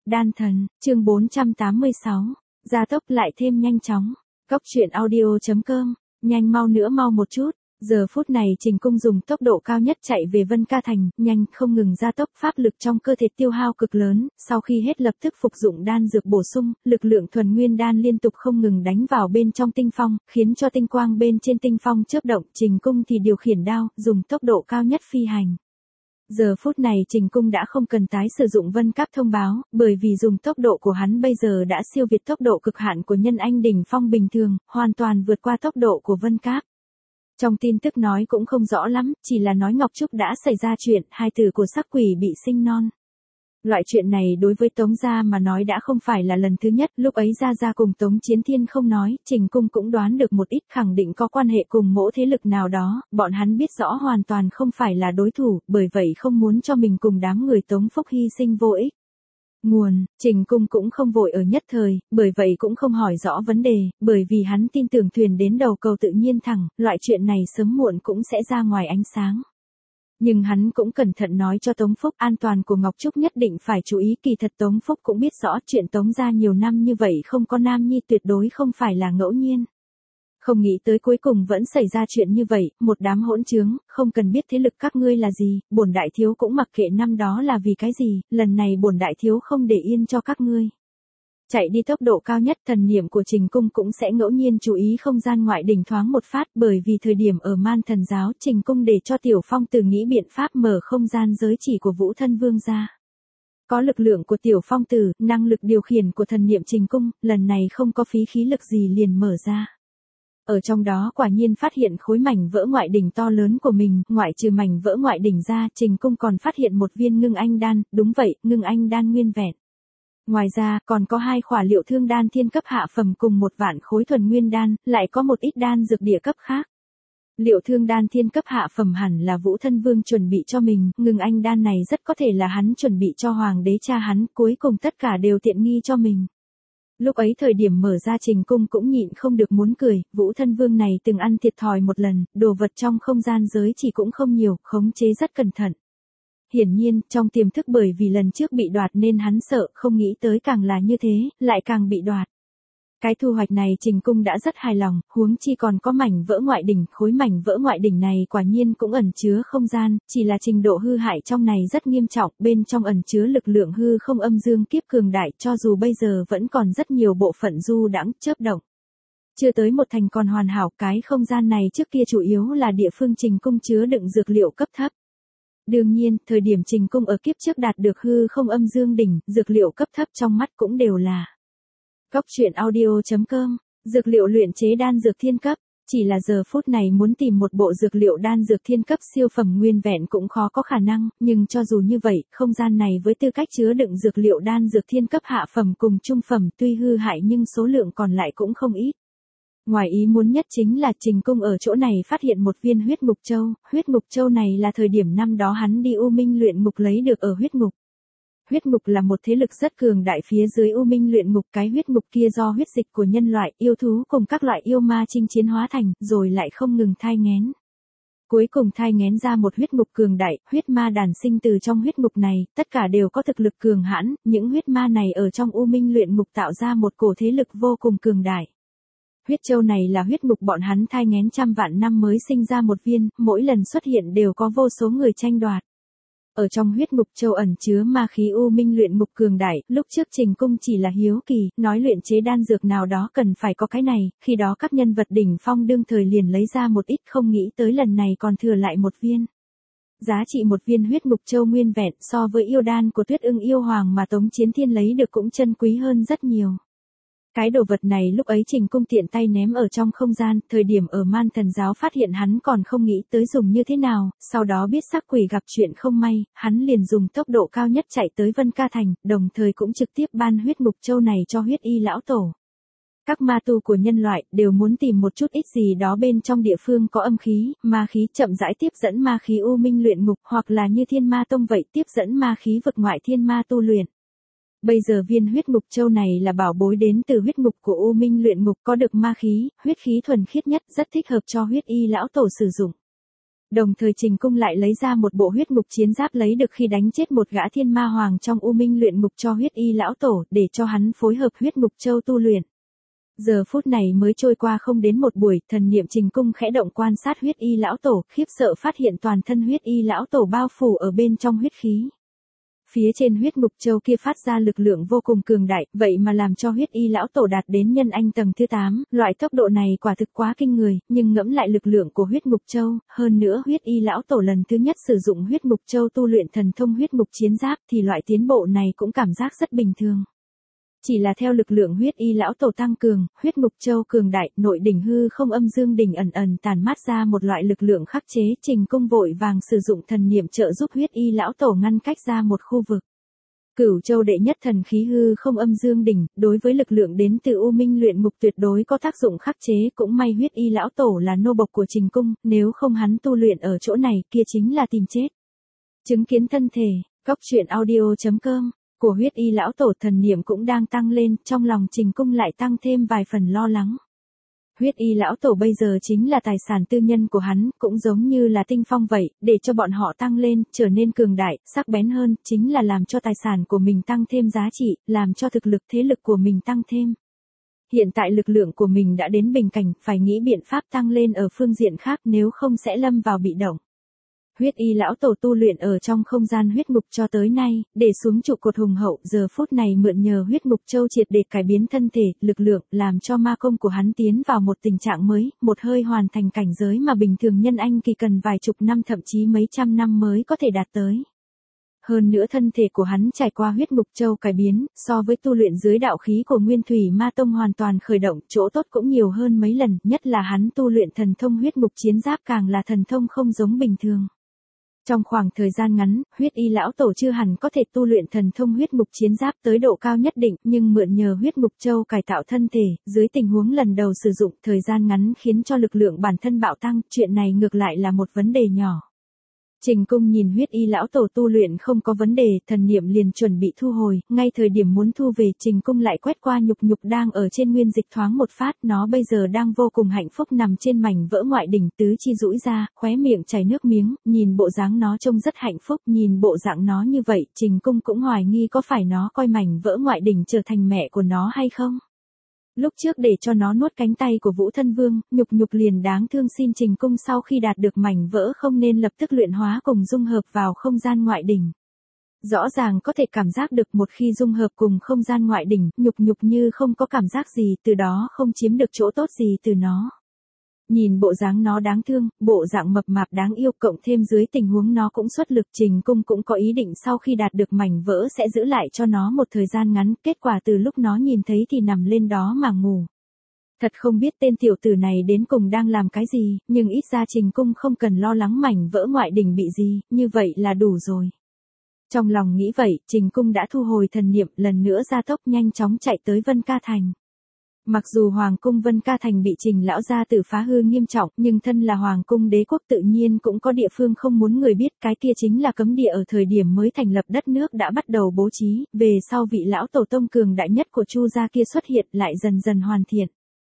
Đan thần, chương 486. Gia tốc lại thêm nhanh chóng. Cốc truyện audio.com. Nhanh mau nữa mau một chút. Giờ phút này Trình Cung dùng tốc độ cao nhất chạy về Vân Ca Thành, nhanh không ngừng gia tốc, pháp lực trong cơ thể tiêu hao cực lớn, sau khi hết lập tức phục dụng đan dược bổ sung, lực lượng thuần nguyên đan liên tục không ngừng đánh vào bên trong tinh phong, khiến cho tinh quang bên trên tinh phong chớp động, Trình Cung thì điều khiển đao, dùng tốc độ cao nhất phi hành. Giờ phút này Trình Cung đã không cần tái sử dụng vân cáp thông báo, bởi vì dùng tốc độ của hắn bây giờ đã siêu việt tốc độ cực hạn của nhân anh đỉnh phong bình thường, hoàn toàn vượt qua tốc độ của vân cáp. Trong tin tức nói cũng không rõ lắm, chỉ là nói Ngọc Trúc đã xảy ra chuyện, hai tử của sắc quỷ bị sinh non. Loại chuyện này đối với Tống gia mà nói đã không phải là lần thứ nhất, lúc ấy Gia cùng Tống Chiến Thiên không nói, Trình Cung cũng đoán được một ít, khẳng định có quan hệ cùng mỗi thế lực nào đó, bọn hắn biết rõ hoàn toàn không phải là đối thủ, bởi vậy không muốn cho mình cùng đám người Tống Phúc hy sinh vô ích. Nguồn, Trình Cung cũng không vội ở nhất thời, bởi vậy cũng không hỏi rõ vấn đề, bởi vì hắn tin tưởng thuyền đến đầu cầu tự nhiên thẳng, loại chuyện này sớm muộn cũng sẽ ra ngoài ánh sáng. Nhưng hắn cũng cẩn thận nói cho Tống Phúc an toàn của Ngọc Trúc nhất định phải chú ý, kỳ thật Tống Phúc cũng biết rõ chuyện Tống gia nhiều năm như vậy không có nam nhi tuyệt đối không phải là ngẫu nhiên. Không nghĩ tới cuối cùng vẫn xảy ra chuyện như vậy, một đám hỗn trướng, không cần biết thế lực các ngươi là gì, bổn đại thiếu cũng mặc kệ năm đó là vì cái gì, lần này bổn đại thiếu không để yên cho các ngươi. Chạy đi tốc độ cao nhất, thần niệm của Trình Cung cũng sẽ ngẫu nhiên chú ý không gian ngoại đỉnh thoáng một phát, bởi vì thời điểm ở Man Thần giáo, Trình Cung để cho Tiểu Phong Tử nghĩ biện pháp mở không gian giới chỉ của Vũ Thân Vương ra. Có lực lượng của Tiểu Phong Tử, năng lực điều khiển của thần niệm Trình Cung, lần này không có phí khí lực gì liền mở ra. Ở trong đó quả nhiên phát hiện khối mảnh vỡ ngoại đỉnh to lớn của mình, ngoại trừ mảnh vỡ ngoại đỉnh ra, Trình Cung còn phát hiện một viên ngưng anh đan, đúng vậy, ngưng anh đan nguyên vẹn. Ngoài ra, còn có 2 khỏa liệu thương đan thiên cấp hạ phẩm cùng 1 vạn khối thuần nguyên đan, lại có một ít đan dược địa cấp khác. Liệu thương đan thiên cấp hạ phẩm hẳn là Vũ Thân Vương chuẩn bị cho mình, ngưng anh đan này rất có thể là hắn chuẩn bị cho hoàng đế cha hắn, cuối cùng tất cả đều tiện nghi cho mình. Lúc ấy thời điểm mở ra Trình Cung cũng nhịn không được muốn cười, Vũ Thân Vương này từng ăn thiệt thòi một lần, đồ vật trong không gian giới chỉ cũng không nhiều, khống chế rất cẩn thận. Hiển nhiên, trong tiềm thức bởi vì lần trước bị đoạt nên hắn sợ, không nghĩ tới càng là như thế, lại càng bị đoạt. Cái thu hoạch này Trình Cung đã rất hài lòng, huống chi còn có mảnh vỡ ngoại đỉnh, khối mảnh vỡ ngoại đỉnh này quả nhiên cũng ẩn chứa không gian, chỉ là trình độ hư hại trong này rất nghiêm trọng, bên trong ẩn chứa lực lượng hư không âm dương kiếp cường đại, cho dù bây giờ vẫn còn rất nhiều bộ phận du đãng, chớp động. Chưa tới một thành còn hoàn hảo, cái không gian này trước kia chủ yếu là địa phương Trình Cung chứa đựng dược liệu cấp thấp. Đương nhiên, thời điểm Trình Cung ở kiếp trước đạt được hư không âm dương đỉnh, dược liệu cấp thấp trong mắt cũng đều là. Cốc truyện audio.com, dược liệu luyện chế đan dược thiên cấp, chỉ là giờ phút này muốn tìm một bộ dược liệu đan dược thiên cấp siêu phẩm nguyên vẹn cũng khó có khả năng, nhưng cho dù như vậy, không gian này với tư cách chứa đựng dược liệu đan dược thiên cấp hạ phẩm cùng trung phẩm tuy hư hại nhưng số lượng còn lại cũng không ít. Ngoài ý muốn nhất chính là Trình Cung ở chỗ này phát hiện một viên huyết ngục châu này là thời điểm năm đó hắn đi U Minh luyện ngục lấy được ở huyết ngục. Huyết ngục là một thế lực rất cường đại phía dưới U Minh luyện ngục, cái huyết ngục kia do huyết dịch của nhân loại, yêu thú cùng các loại yêu ma chinh chiến hóa thành, rồi lại không ngừng thai nghén. Cuối cùng thai nghén ra một huyết ngục cường đại, huyết ma đàn sinh từ trong huyết ngục này, tất cả đều có thực lực cường hãn, những huyết ma này ở trong U Minh luyện ngục tạo ra một cổ thế lực vô cùng cường đại. Huyết châu này là huyết ngục bọn hắn thai nghén trăm vạn năm mới sinh ra một viên, mỗi lần xuất hiện đều có vô số người tranh đoạt. Ở trong huyết ngục châu ẩn chứa ma khí U Minh luyện ngục cường đại, lúc trước Trình Cung chỉ là hiếu kỳ, nói luyện chế đan dược nào đó cần phải có cái này, khi đó các nhân vật đỉnh phong đương thời liền lấy ra một ít, không nghĩ tới lần này còn thừa lại một viên. Giá trị một viên huyết ngục châu nguyên vẹn so với yêu đan của Tuyết Ưng yêu hoàng mà Tống Chiến Thiên lấy được cũng chân quý hơn rất nhiều. Cái đồ vật này lúc ấy Trình Cung tiện tay ném ở trong không gian, thời điểm ở Man Thần giáo phát hiện hắn còn không nghĩ tới dùng như thế nào, sau đó biết sắc quỷ gặp chuyện không may, hắn liền dùng tốc độ cao nhất chạy tới Vân Ca Thành, đồng thời cũng trực tiếp ban huyết ngục châu này cho huyết y lão tổ. Các ma tu của nhân loại đều muốn tìm một chút ít gì đó bên trong địa phương có âm khí, ma khí chậm rãi tiếp dẫn ma khí U Minh luyện ngục, hoặc là như Thiên Ma Tông vậy tiếp dẫn ma khí vực ngoại thiên ma tu luyện. Bây giờ viên huyết ngục châu này là bảo bối đến từ huyết ngục của U Minh luyện ngục, có được ma khí, huyết khí thuần khiết nhất, rất thích hợp cho huyết y lão tổ sử dụng. Đồng thời Trình Cung lại lấy ra một bộ huyết ngục chiến giáp lấy được khi đánh chết một gã thiên ma hoàng trong U Minh luyện ngục cho huyết y lão tổ để cho hắn phối hợp huyết ngục châu tu luyện. Giờ phút này mới trôi qua không đến một buổi, thần niệm Trình Cung khẽ động quan sát huyết y lão tổ, khiếp sợ phát hiện toàn thân huyết y lão tổ bao phủ ở bên trong huyết khí. Phía trên huyết ngục châu kia phát ra lực lượng vô cùng cường đại, vậy mà làm cho huyết y lão tổ đạt đến nhân anh tầng thứ 8, loại tốc độ này quả thực quá kinh người, nhưng ngẫm lại lực lượng của huyết ngục châu, hơn nữa huyết y lão tổ lần thứ nhất sử dụng huyết ngục châu tu luyện thần thông huyết ngục chiến giáp thì loại tiến bộ này cũng cảm giác rất bình thường. Chỉ là theo lực lượng huyết y lão tổ tăng cường, huyết ngục châu cường đại, nội đỉnh hư không âm dương đỉnh ẩn ẩn tàn mát ra một loại lực lượng khắc chế, Trình Cung vội vàng sử dụng thần niệm trợ giúp huyết y lão tổ ngăn cách ra một khu vực. Cửu châu đệ nhất thần khí hư không âm dương đỉnh, đối với lực lượng đến từ U Minh luyện ngục tuyệt đối có tác dụng khắc chế, cũng may huyết y lão tổ là nô bộc của Trình Cung, nếu không hắn tu luyện ở chỗ này kia chính là tìm chết. Chứng kiến thân thể, Cóc Truyện Audio.com của huyết y lão tổ thần niệm cũng đang tăng lên, trong lòng Trình Cung lại tăng thêm vài phần lo lắng. Huyết y lão tổ bây giờ chính là tài sản tư nhân của hắn, cũng giống như là tinh phong vậy, để cho bọn họ tăng lên, trở nên cường đại, sắc bén hơn, chính là làm cho tài sản của mình tăng thêm giá trị, làm cho thực lực thế lực của mình tăng thêm. Hiện tại lực lượng của mình đã đến bình cảnh, phải nghĩ biện pháp tăng lên ở phương diện khác nếu không sẽ lâm vào bị động. Huyết y lão tổ tu luyện ở trong không gian huyết ngục cho tới nay, để xuống trụ cột hùng hậu, giờ phút này mượn nhờ huyết ngục châu triệt để cải biến thân thể, lực lượng, làm cho ma công của hắn tiến vào một tình trạng mới, một hơi hoàn thành cảnh giới mà bình thường nhân anh kỳ cần vài chục năm thậm chí mấy trăm năm mới có thể đạt tới. Hơn nữa thân thể của hắn trải qua huyết ngục châu cải biến, so với tu luyện dưới đạo khí của Nguyên Thủy Ma Tông hoàn toàn khởi động, chỗ tốt cũng nhiều hơn mấy lần, nhất là hắn tu luyện thần thông huyết ngục chiến giáp càng là thần thông không giống bình thường. Trong khoảng thời gian ngắn, huyết y lão tổ chưa hẳn có thể tu luyện thần thông huyết ngục chiến giáp tới độ cao nhất định, nhưng mượn nhờ huyết ngục châu cải tạo thân thể, dưới tình huống lần đầu sử dụng, thời gian ngắn khiến cho lực lượng bản thân bạo tăng, chuyện này ngược lại là một vấn đề nhỏ. Trình Cung nhìn huyết y lão tổ tu luyện không có vấn đề, thần niệm liền chuẩn bị thu hồi, ngay thời điểm muốn thu về, Trình Cung lại quét qua nhục nhục đang ở trên nguyên dịch thoáng một phát, nó bây giờ đang vô cùng hạnh phúc nằm trên mảnh vỡ ngoại đỉnh, tứ chi duỗi ra, khóe miệng chảy nước miếng, nhìn bộ dáng nó trông rất hạnh phúc, nhìn bộ dạng nó như vậy, Trình Cung cũng hoài nghi có phải nó coi mảnh vỡ ngoại đỉnh trở thành mẹ của nó hay không. Lúc trước để cho nó nuốt cánh tay của Vũ Thân Vương, nhục nhục liền đáng thương xin Trình Cung sau khi đạt được mảnh vỡ không nên lập tức luyện hóa cùng dung hợp vào không gian ngoại đỉnh. Rõ ràng có thể cảm giác được một khi dung hợp cùng không gian ngoại đỉnh, nhục nhục như không có cảm giác gì, từ đó không chiếm được chỗ tốt gì từ nó. Nhìn bộ dáng nó đáng thương, bộ dạng mập mạp đáng yêu, cộng thêm dưới tình huống nó cũng xuất lực, Trình Cung cũng có ý định sau khi đạt được mảnh vỡ sẽ giữ lại cho nó một thời gian ngắn, kết quả từ lúc nó nhìn thấy thì nằm lên đó mà ngủ. Thật không biết tên tiểu tử này đến cùng đang làm cái gì, nhưng ít ra Trình Cung không cần lo lắng mảnh vỡ ngoại đỉnh bị gì, như vậy là đủ rồi. Trong lòng nghĩ vậy, Trình Cung đã thu hồi thần niệm, lần nữa gia tốc nhanh chóng chạy tới Vân Ca Thành. Mặc dù Hoàng cung Vân Ca Thành bị Trình lão gia tử phá hư nghiêm trọng, nhưng thân là Hoàng cung đế quốc tự nhiên cũng có địa phương không muốn người biết, cái kia chính là cấm địa ở thời điểm mới thành lập đất nước đã bắt đầu bố trí, về sau vị lão tổ tông cường đại nhất của Chu gia kia xuất hiện lại dần dần hoàn thiện.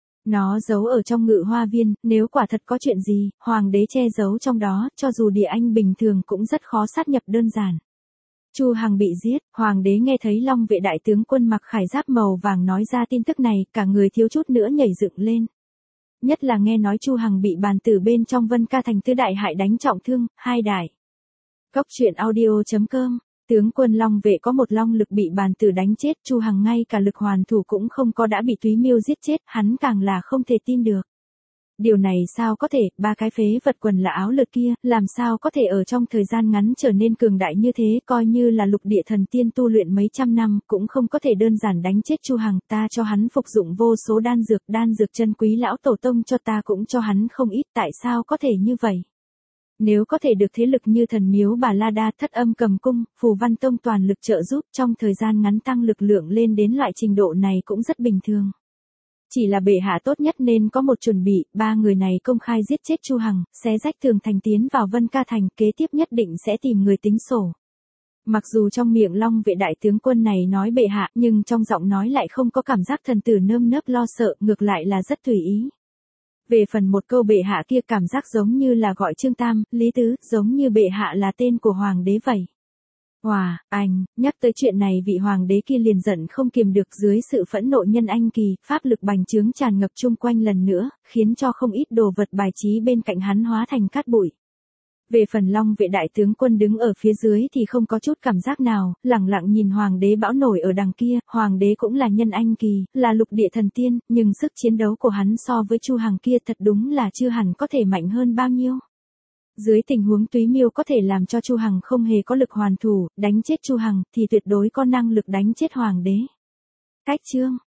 Nó giấu ở trong Ngự Hoa Viên, nếu quả thật có chuyện gì, Hoàng đế che giấu trong đó, cho dù địa anh bình thường cũng rất khó sát nhập đơn giản. Chu Hằng bị giết, Hoàng đế nghe thấy Long vệ đại tướng quân mặc khải giáp màu vàng nói ra tin tức này, cả người thiếu chút nữa nhảy dựng lên. Nhất là nghe nói Chu Hằng bị bàn tử bên trong Vân Ca Thành tứ đại hại đánh trọng thương, hai đại. Cóc Truyện Audio.com, tướng quân Long vệ có một long lực bị bàn tử đánh chết, Chu Hằng ngay cả lực hoàn thủ cũng không có đã bị Túy Miêu giết chết, hắn càng là không thể tin được. Điều này sao có thể, ba cái phế vật quần là áo lượt kia, làm sao có thể ở trong thời gian ngắn trở nên cường đại như thế, coi như là lục địa thần tiên tu luyện mấy trăm năm, cũng không có thể đơn giản đánh chết Chu Hằng, ta cho hắn phục dụng vô số đan dược chân quý lão tổ tông cho ta cũng cho hắn không ít, tại sao có thể như vậy? Nếu có thể được thế lực như Thần Miếu Bà La Đa, Thất Âm Cầm Cung, Phù Văn Tông toàn lực trợ giúp trong thời gian ngắn tăng lực lượng lên đến loại trình độ này cũng rất bình thường. Chỉ là bệ hạ tốt nhất nên có một chuẩn bị, ba người này công khai giết chết Chu Hằng, xé rách tường thành tiến vào Vân Ca Thành, kế tiếp nhất định sẽ tìm người tính sổ. Mặc dù trong miệng Long vệ đại tướng quân này nói bệ hạ, nhưng trong giọng nói lại không có cảm giác thần tử nơm nớp lo sợ, ngược lại là rất tùy ý. Về phần một câu bệ hạ kia cảm giác giống như là gọi Trương Tam, Lý Tứ, giống như bệ hạ là tên của hoàng đế vậy. Wow, anh, nhắc tới chuyện này vị hoàng đế kia liền giận không kiềm được dưới sự phẫn nộ nhân anh kỳ, pháp lực bành trướng tràn ngập chung quanh lần nữa, khiến cho không ít đồ vật bài trí bên cạnh hắn hóa thành cát bụi. Về phần Long vệ đại tướng quân đứng ở phía dưới thì không có chút cảm giác nào, lẳng lặng nhìn hoàng đế bão nổi ở đằng kia, hoàng đế cũng là nhân anh kỳ, là lục địa thần tiên, nhưng sức chiến đấu của hắn so với Chu Hằng kia thật đúng là chưa hẳn có thể mạnh hơn bao nhiêu. Dưới tình huống Túy Miêu có thể làm cho Chu Hằng không hề có lực hoàn thủ, đánh chết Chu Hằng thì tuyệt đối có năng lực đánh chết hoàng đế. Cách chương